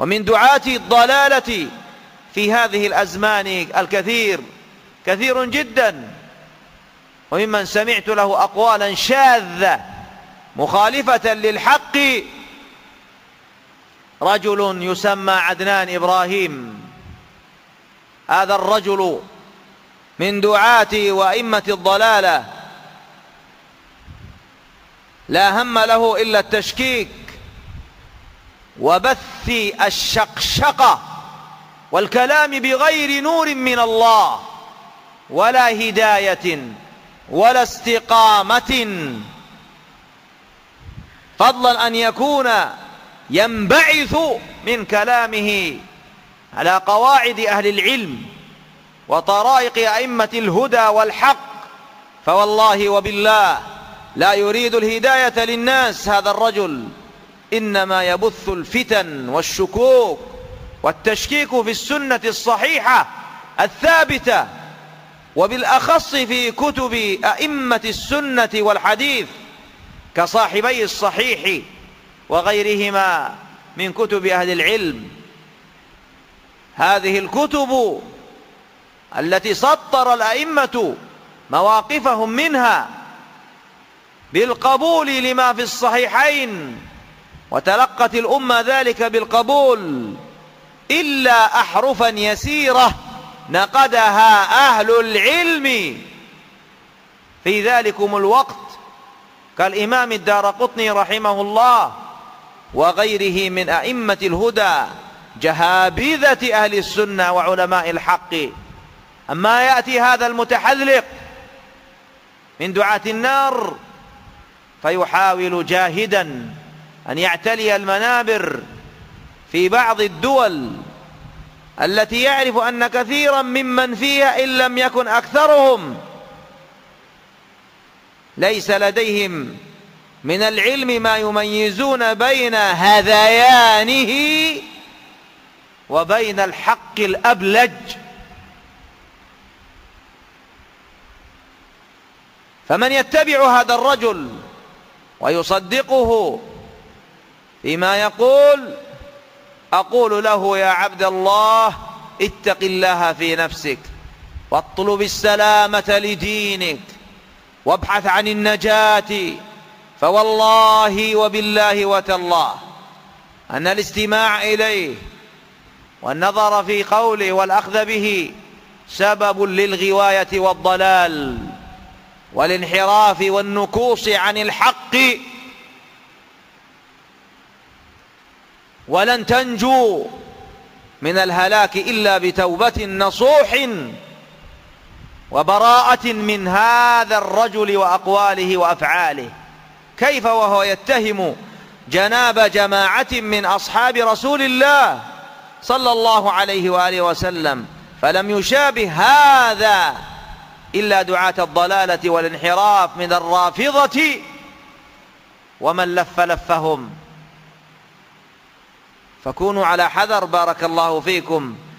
ومن دعاة الضلالة في هذه الأزمان كثير جدا، وممن سمعت له أقوالا شاذة مخالفة للحق رجل يسمى عدنان إبراهيم. هذا الرجل من دعاة وأئمة الضلالة لا هم له إلا التشكيك وبث الشقشقة والكلام بغير نور من الله ولا هداية ولا استقامة، فضلا أن يكون ينبعث من كلامه على قواعد أهل العلم وطرائق أئمة الهدى والحق، فوالله وبالله لا يريد الهداية للناس هذا الرجل، إنما يبث الفتن والشكوك والتشكيك في السنة الصحيحة الثابتة، وبالأخص في كتب أئمة السنة والحديث كصاحبي الصحيح وغيرهما من كتب أهل العلم. هذه الكتب التي سطر الأئمة مواقفهم منها بالقبول لما في الصحيحين، وتلقت الأمة ذلك بالقبول، إلا أحرفا يسيرة نقدها أهل العلم في ذلكم الوقت كالإمام الدارقطني رحمه الله وغيره من أئمة الهدى جهابذة أهل السنة وعلماء الحق. أما يأتي هذا المتحذلق من دعاة النار فيحاول جاهدا أن يعتلي المنابر في بعض الدول التي يعرف أن كثيرا ممن فيها إن لم يكن أكثرهم ليس لديهم من العلم ما يميزون بين هذيانه وبين الحق الأبلج. فمن يتبع هذا الرجل ويصدقه فيما يقول، أقول له يا عبد الله اتق الله في نفسك واطلب السلامة لدينك وابحث عن النجاة، فوالله وبالله وتالله أن الاستماع إليه والنظر في قوله والأخذ به سبب للغواية والضلال والانحراف والنكوص عن الحق، ولن تنجو من الهلاك إلا بتوبة نصوح وبراءة من هذا الرجل وأقواله وأفعاله. كيف وهو يتهم جناب جماعة من أصحاب رسول الله صلى الله عليه وآله وسلم، فلم يشابه هذا إلا دعاة الضلالة والانحراف من الرافضة ومن لف لفهم. فكونوا على حذر بارك الله فيكم